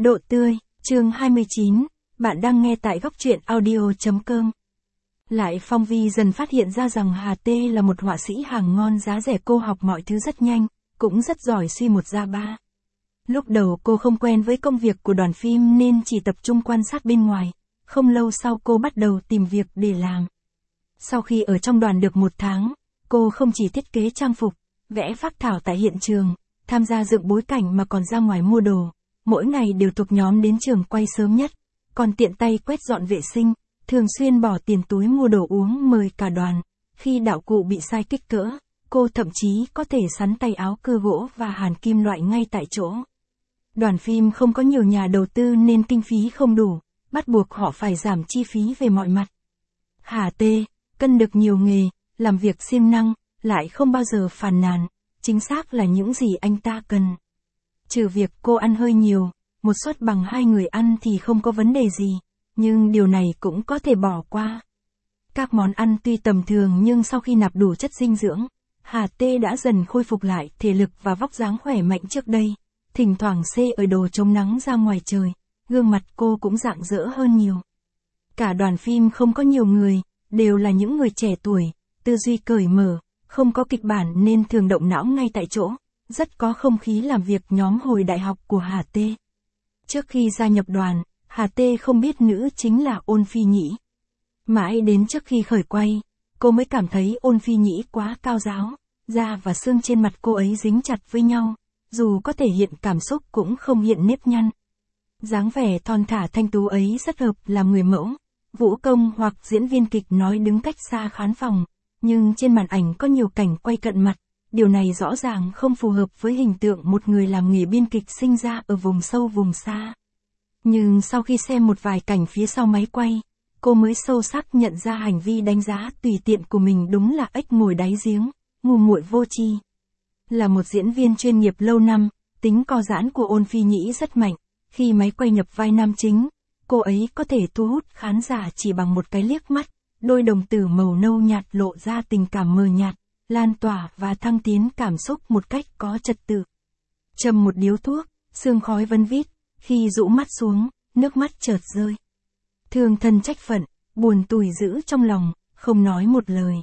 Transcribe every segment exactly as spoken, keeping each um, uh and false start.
Độ tươi, chương hai mươi chín, bạn đang nghe tại góc truyện audio.com. Lại Phong Vi dần phát hiện ra rằng Hà Tê là một họa sĩ hàng ngon giá rẻ, cô học mọi thứ rất nhanh, cũng rất giỏi suy một ra ba. Lúc đầu cô không quen với công việc của đoàn phim nên chỉ tập trung quan sát bên ngoài, không lâu sau cô bắt đầu tìm việc để làm. Sau khi ở trong đoàn được một tháng, cô không chỉ thiết kế trang phục, vẽ phác thảo tại hiện trường, tham gia dựng bối cảnh mà còn ra ngoài mua đồ. Mỗi ngày đều thuộc nhóm đến trường quay sớm nhất, còn tiện tay quét dọn vệ sinh, thường xuyên bỏ tiền túi mua đồ uống mời cả đoàn. Khi đạo cụ bị sai kích cỡ, cô thậm chí có thể sắn tay áo cưa gỗ và hàn kim loại ngay tại chỗ. Đoàn phim không có nhiều nhà đầu tư nên kinh phí không đủ, bắt buộc họ phải giảm chi phí về mọi mặt. Hà Tê, cân được nhiều nghề, làm việc siêng năng, lại không bao giờ phàn nàn, chính xác là những gì anh ta cần. Trừ việc cô ăn hơi nhiều, một suất bằng hai người ăn thì không có vấn đề gì, nhưng điều này cũng có thể bỏ qua. Các món ăn tuy tầm thường nhưng sau khi nạp đủ chất dinh dưỡng, Hà Tê đã dần khôi phục lại thể lực và vóc dáng khỏe mạnh trước đây. Thỉnh thoảng xê ở đồ chống nắng ra ngoài trời, gương mặt cô cũng rạng rỡ hơn nhiều. Cả đoàn phim không có nhiều người, đều là những người trẻ tuổi, tư duy cởi mở, không có kịch bản nên thường động não ngay tại chỗ. Rất có không khí làm việc nhóm hồi đại học của Hà Tê. Trước khi gia nhập đoàn, Hà Tê không biết nữ chính là Ôn Phi Nhĩ. Mãi đến trước khi khởi quay, cô mới cảm thấy Ôn Phi Nhĩ quá cao ráo, da và xương trên mặt cô ấy dính chặt với nhau, dù có thể hiện cảm xúc cũng không hiện nếp nhăn. Dáng vẻ thon thả thanh tú ấy rất hợp làm người mẫu, vũ công hoặc diễn viên kịch nói đứng cách xa khán phòng, nhưng trên màn ảnh có nhiều cảnh quay cận mặt. Điều này rõ ràng không phù hợp với hình tượng một người làm nghề biên kịch sinh ra ở vùng sâu vùng xa. Nhưng sau khi xem một vài cảnh phía sau máy quay, cô mới sâu sắc nhận ra hành vi đánh giá tùy tiện của mình đúng là ếch ngồi đáy giếng, ngu muội vô tri. Là một diễn viên chuyên nghiệp lâu năm, tính co giãn của Ôn Phi Nhĩ rất mạnh. Khi máy quay nhập vai nam chính, cô ấy có thể thu hút khán giả chỉ bằng một cái liếc mắt, đôi đồng tử màu nâu nhạt lộ ra tình cảm mờ nhạt, lan tỏa và thăng tiến cảm xúc một cách có trật tự. Châm một điếu thuốc, sương khói vân vít, khi rũ mắt xuống, nước mắt chợt rơi. Thương thân trách phận, buồn tủi giữ trong lòng, không nói một lời.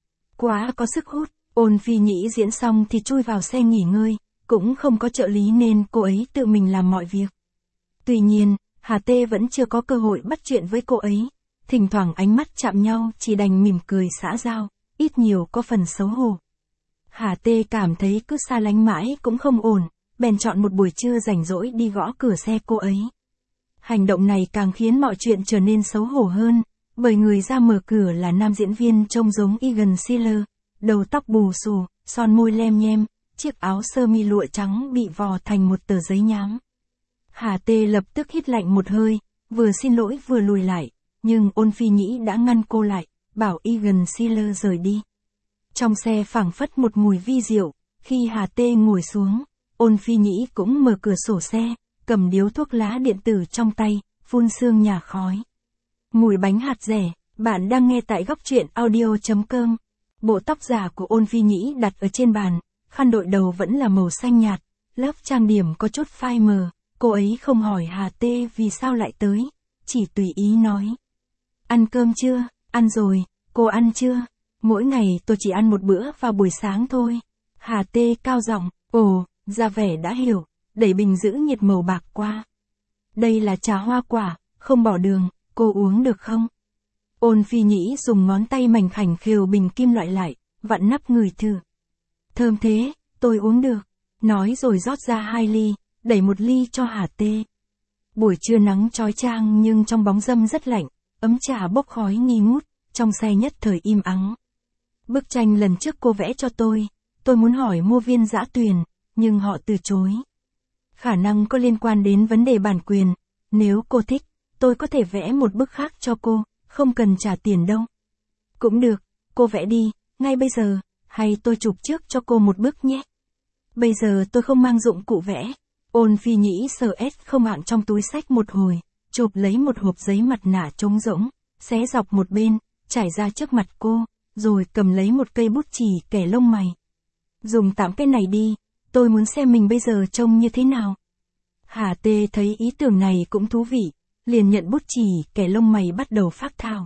Quá có sức hút, Ôn Phi Nhĩ diễn xong thì chui vào xe nghỉ ngơi, cũng không có trợ lý nên cô ấy tự mình làm mọi việc. Tuy nhiên, Hà Tê vẫn chưa có cơ hội bắt chuyện với cô ấy, thỉnh thoảng ánh mắt chạm nhau chỉ đành mỉm cười xã giao. Ít nhiều có phần xấu hổ. Hà Tê cảm thấy cứ xa lánh mãi cũng không ổn, bèn chọn một buổi trưa rảnh rỗi đi gõ cửa xe cô ấy. Hành động này càng khiến mọi chuyện trở nên xấu hổ hơn, bởi người ra mở cửa là nam diễn viên trông giống Egon Schiele, đầu tóc bù xù, son môi lem nhem, chiếc áo sơ mi lụa trắng bị vò thành một tờ giấy nhám. Hà Tê lập tức hít lạnh một hơi, vừa xin lỗi vừa lùi lại, nhưng Ôn Phi Nhĩ đã ngăn cô lại, bảo Egon Schiele rời đi. Trong xe phảng phất một mùi vi diệu, khi Hà Tê ngồi xuống, Ôn Phi Nhĩ cũng mở cửa sổ xe, cầm điếu thuốc lá điện tử trong tay, phun sương nhà khói. Mùi bánh hạt rẻ, bạn đang nghe tại góc truyện audio.com. Bộ tóc giả của Ôn Phi Nhĩ đặt ở trên bàn, khăn đội đầu vẫn là màu xanh nhạt, lớp trang điểm có chút phai mờ, cô ấy không hỏi Hà Tê vì sao lại tới, chỉ tùy ý nói. Ăn cơm chưa? Ăn rồi. Cô ăn chưa? Mỗi ngày tôi chỉ ăn một bữa vào buổi sáng thôi. Hà Tê cao giọng, ồ, ra vẻ đã hiểu, đẩy bình giữ nhiệt màu bạc qua. Đây là trà hoa quả, không bỏ đường, cô uống được không? Ôn Phi Nhĩ dùng ngón tay mảnh khảnh khều bình kim loại lại, vặn nắp ngửi thử. Thơm thế, tôi uống được. Nói rồi rót ra hai ly, đẩy một ly cho Hà Tê. Buổi trưa nắng chói chang nhưng trong bóng râm rất lạnh, ấm trà bốc khói nghi ngút. Trong xe nhất thời im ắng. Bức tranh lần trước cô vẽ cho tôi, tôi muốn hỏi mua viên dã tuyền, nhưng họ từ chối. Khả năng có liên quan đến vấn đề bản quyền, nếu cô thích, tôi có thể vẽ một bức khác cho cô, không cần trả tiền đâu. Cũng được, cô vẽ đi, ngay bây giờ, hay tôi chụp trước cho cô một bức nhé. Bây giờ tôi không mang dụng cụ vẽ. Ôn Phi Nhĩ sờ ét không hạng trong túi xách một hồi, chụp lấy một hộp giấy mặt nạ trống rỗng, xé dọc một bên, trải ra trước mặt cô, rồi cầm lấy một cây bút chì kẻ lông mày. Dùng tạm cái này đi, tôi muốn xem mình bây giờ trông như thế nào. Hà Tê thấy ý tưởng này cũng thú vị, liền nhận bút chì, kẻ lông mày bắt đầu phác thao.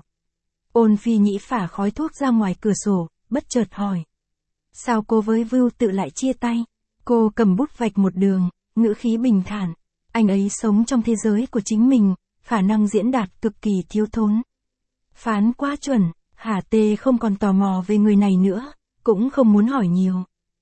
Ôn Phi Nhĩ phả khói thuốc ra ngoài cửa sổ, bất chợt hỏi. Sao cô với Vưu Tự lại chia tay? Cô cầm bút vạch một đường, ngữ khí bình thản. Anh ấy sống trong thế giới của chính mình, khả năng diễn đạt cực kỳ thiếu thốn. Phán quá chuẩn, Hà Tê không còn tò mò về người này nữa, cũng không muốn hỏi nhiều.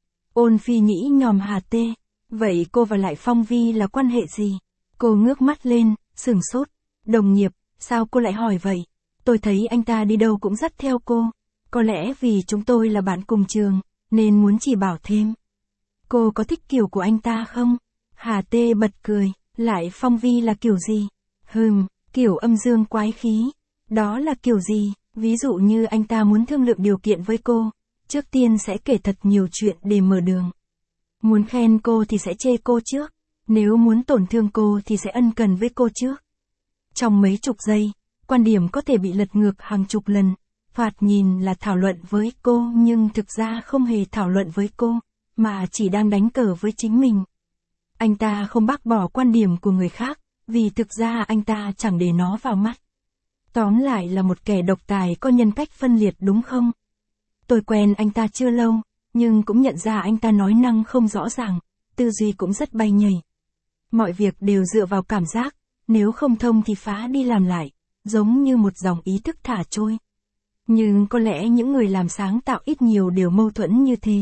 Ôn Phi Nhĩ nhòm Hà Tê. Vậy cô và lại Phong Vi là quan hệ gì? Cô ngước mắt lên, sửng sốt. Đồng nghiệp, sao cô lại hỏi vậy? Tôi thấy anh ta đi đâu cũng dắt theo cô. Có lẽ vì chúng tôi là bạn cùng trường, nên muốn chỉ bảo thêm. Cô có thích kiểu của anh ta không? Hà Tê bật cười, lại Phong Vi là kiểu gì? Hừm, kiểu âm dương quái khí. Đó là kiểu gì? Ví dụ như anh ta muốn thương lượng điều kiện với cô, trước tiên sẽ kể thật nhiều chuyện để mở đường. Muốn khen cô thì sẽ chê cô trước, nếu muốn tổn thương cô thì sẽ ân cần với cô trước. Trong mấy chục giây, quan điểm có thể bị lật ngược hàng chục lần, thoạt nhìn là thảo luận với cô nhưng thực ra không hề thảo luận với cô, mà chỉ đang đánh cờ với chính mình. Anh ta không bác bỏ quan điểm của người khác, vì thực ra anh ta chẳng để nó vào mắt. Tóm lại là một kẻ độc tài có nhân cách phân liệt đúng không? Tôi quen anh ta chưa lâu, nhưng cũng nhận ra anh ta nói năng không rõ ràng, tư duy cũng rất bay nhảy. Mọi việc đều dựa vào cảm giác, nếu không thông thì phá đi làm lại, giống như một dòng ý thức thả trôi. Nhưng có lẽ những người làm sáng tạo ít nhiều đều mâu thuẫn như thế.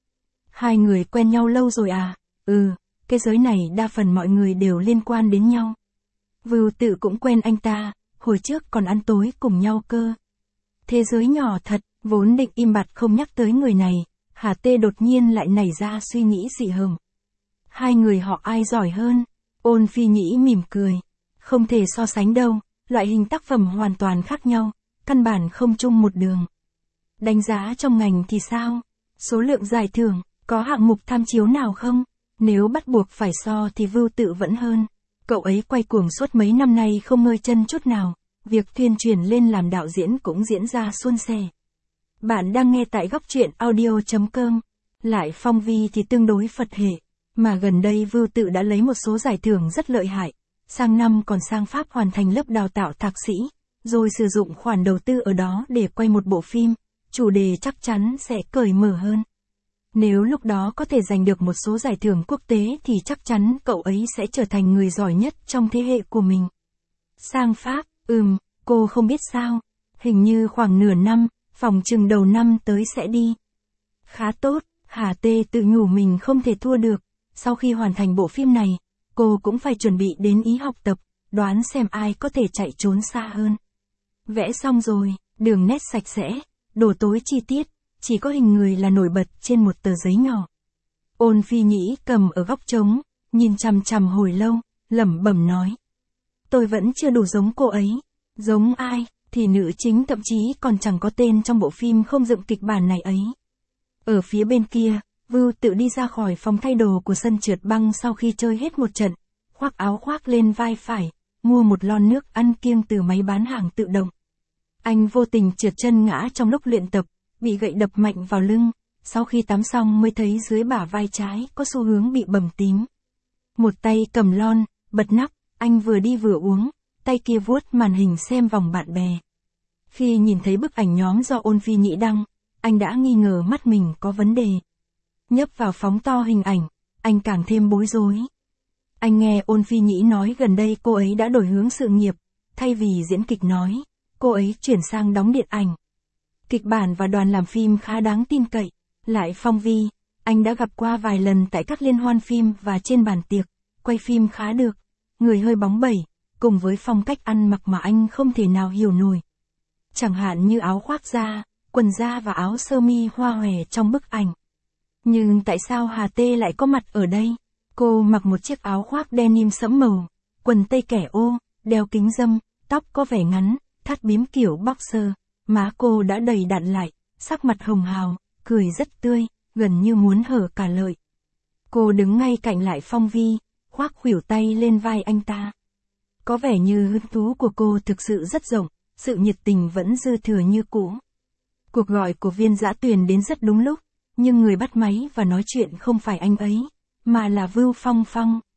Hai người quen nhau lâu rồi à? Ừ, cái giới này đa phần mọi người đều liên quan đến nhau. Vưu Tự cũng quen anh ta, hồi trước còn ăn tối cùng nhau cơ. Thế giới nhỏ thật, vốn định im bặt không nhắc tới người này, Hà Tê đột nhiên lại nảy ra suy nghĩ dị hợm. Hai người họ ai giỏi hơn? Ôn Phi Nhĩ mỉm cười. Không thể so sánh đâu, loại hình tác phẩm hoàn toàn khác nhau, căn bản không chung một đường. Đánh giá trong ngành thì sao? Số lượng giải thưởng, có hạng mục tham chiếu nào không? Nếu bắt buộc phải so thì Vưu Tự vẫn hơn. Cậu ấy quay cuồng suốt mấy năm nay không ngơi chân chút nào, việc thuyên truyền lên làm đạo diễn cũng diễn ra suôn sẻ. Bạn đang nghe tại góc truyện audio chấm com. Lại Phong Vi thì tương đối Phật hệ, mà gần đây Vưu Tự đã lấy một số giải thưởng rất lợi hại, sang năm còn sang Pháp hoàn thành lớp đào tạo thạc sĩ, rồi sử dụng khoản đầu tư ở đó để quay một bộ phim, chủ đề chắc chắn sẽ cởi mở hơn. Nếu lúc đó có thể giành được một số giải thưởng quốc tế thì chắc chắn cậu ấy sẽ trở thành người giỏi nhất trong thế hệ của mình. Sang Pháp, ừm, cô không biết sao, hình như khoảng nửa năm, phòng chừng đầu năm tới sẽ đi. Khá tốt, Hà Tê tự nhủ mình không thể thua được, sau khi hoàn thành bộ phim này, cô cũng phải chuẩn bị đến Ý học tập, đoán xem ai có thể chạy trốn xa hơn. Vẽ xong rồi, đường nét sạch sẽ, đồ tối chi tiết, chỉ có hình người là nổi bật trên một tờ giấy nhỏ. Ôn Phi Nhĩ cầm ở góc trống, nhìn chằm chằm hồi lâu, lẩm bẩm nói. Tôi vẫn chưa đủ giống cô ấy. Giống ai, thì nữ chính thậm chí còn chẳng có tên trong bộ phim không dựng kịch bản này ấy. Ở phía bên kia, Vưu Tự đi ra khỏi phòng thay đồ của sân trượt băng sau khi chơi hết một trận, khoác áo khoác lên vai phải, mua một lon nước ăn kiêng từ máy bán hàng tự động. Anh vô tình trượt chân ngã trong lúc luyện tập, bị gậy đập mạnh vào lưng, sau khi tắm xong mới thấy dưới bả vai trái có xu hướng bị bầm tím. Một tay cầm lon, bật nắp, anh vừa đi vừa uống, tay kia vuốt màn hình xem vòng bạn bè. Khi nhìn thấy bức ảnh nhóm do Ôn Phi Nhĩ đăng, anh đã nghi ngờ mắt mình có vấn đề. Nhấp vào phóng to hình ảnh, anh càng thêm bối rối. Anh nghe Ôn Phi Nhĩ nói gần đây cô ấy đã đổi hướng sự nghiệp, thay vì diễn kịch nói, cô ấy chuyển sang đóng điện ảnh. Kịch bản và đoàn làm phim khá đáng tin cậy. Lại Phong Vi, anh đã gặp qua vài lần tại các liên hoan phim và trên bàn tiệc, quay phim khá được, người hơi bóng bẩy, cùng với phong cách ăn mặc mà anh không thể nào hiểu nổi. Chẳng hạn như áo khoác da, quần da và áo sơ mi hoa hòe trong bức ảnh. Nhưng tại sao Hà Tê lại có mặt ở đây? Cô mặc một chiếc áo khoác denim sẫm màu, quần tây kẻ ô, đeo kính râm, tóc có vẻ ngắn, thắt bím kiểu boxer, má cô đã đầy đặn lại, sắc mặt hồng hào, cười rất tươi, gần như muốn hở cả lợi. Cô đứng ngay cạnh Lại Phong Vi, khoác khuỷu tay lên vai anh ta. Có vẻ như hứng thú của cô thực sự rất rộng, sự nhiệt tình vẫn dư thừa như cũ. Cuộc gọi của Viên Dã Tuyền đến rất đúng lúc, nhưng người bắt máy và nói chuyện không phải anh ấy, mà là Vưu Phong Phong.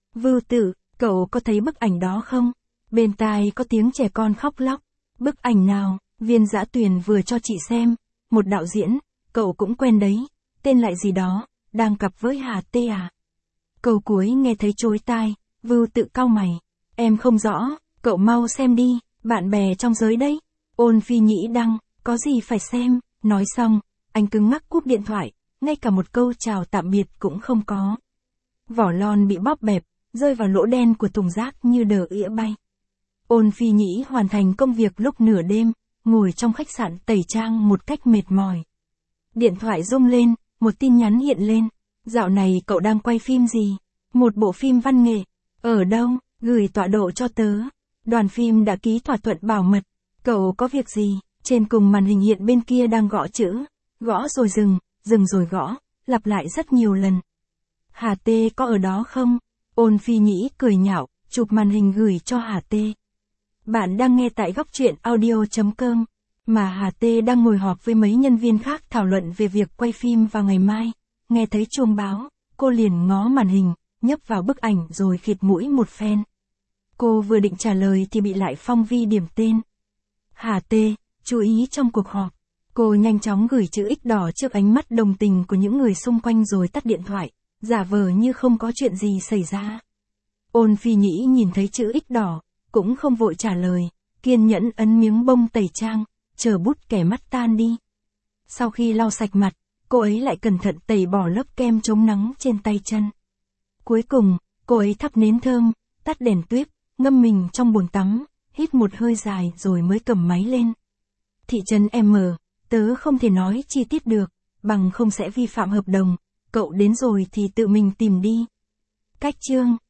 Vưu Tử, cậu có thấy bức ảnh đó không? Bên tai có tiếng trẻ con khóc lóc. Bức ảnh nào? Viên Dã Tuyền vừa cho chị xem. Một đạo diễn, cậu cũng quen đấy. Tên lại gì đó, đang cặp với Hà Tê à? Câu cuối nghe thấy chối tai, Vưu Tự cau mày. Em không rõ, cậu mau xem đi, bạn bè trong giới đấy. Ôn Phi Nhĩ đăng, có gì phải xem, nói xong, anh cứng ngắc cúp điện thoại, ngay cả một câu chào tạm biệt cũng không có. Vỏ lon bị bóp bẹp, rơi vào lỗ đen của thùng rác như đờ ỉa bay. Ôn Phi Nhĩ hoàn thành công việc lúc nửa đêm, ngồi trong khách sạn tẩy trang một cách mệt mỏi. Điện thoại rung lên, một tin nhắn hiện lên. Dạo này cậu đang quay phim gì? Một bộ phim văn nghệ. Ở đâu? Gửi tọa độ cho tớ. Đoàn phim đã ký thỏa thuận bảo mật. Cậu có việc gì? Trên cùng màn hình hiện bên kia đang gõ chữ. Gõ rồi dừng, dừng rồi gõ, lặp lại rất nhiều lần. Hà Tê có ở đó không? Ôn Phi Nhĩ cười nhạo, chụp màn hình gửi cho Hà Tê. Bạn đang nghe tại góc truyện audio chấm com. Mà Hà Tê đang ngồi họp với mấy nhân viên khác thảo luận về việc quay phim vào ngày mai. Nghe thấy chuông báo, cô liền ngó màn hình, nhấp vào bức ảnh rồi khịt mũi một phen. Cô vừa định trả lời thì bị lại Phong Vi điểm tên. Hà Tê, chú ý trong cuộc họp. Cô nhanh chóng gửi chữ X đỏ trước ánh mắt đồng tình của những người xung quanh rồi tắt điện thoại, giả vờ như không có chuyện gì xảy ra. Ôn Phi Nhĩ nhìn thấy chữ X đỏ, cũng không vội trả lời, kiên nhẫn ấn miếng bông tẩy trang, chờ bút kẻ mắt tan đi. Sau khi lau sạch mặt, cô ấy lại cẩn thận tẩy bỏ lớp kem chống nắng trên tay chân. Cuối cùng, cô ấy thắp nến thơm, tắt đèn tuyếp, ngâm mình trong bồn tắm, hít một hơi dài rồi mới cầm máy lên. Thị trấn M, tớ không thể nói chi tiết được, bằng không sẽ vi phạm hợp đồng, cậu đến rồi thì tự mình tìm đi. Cách chương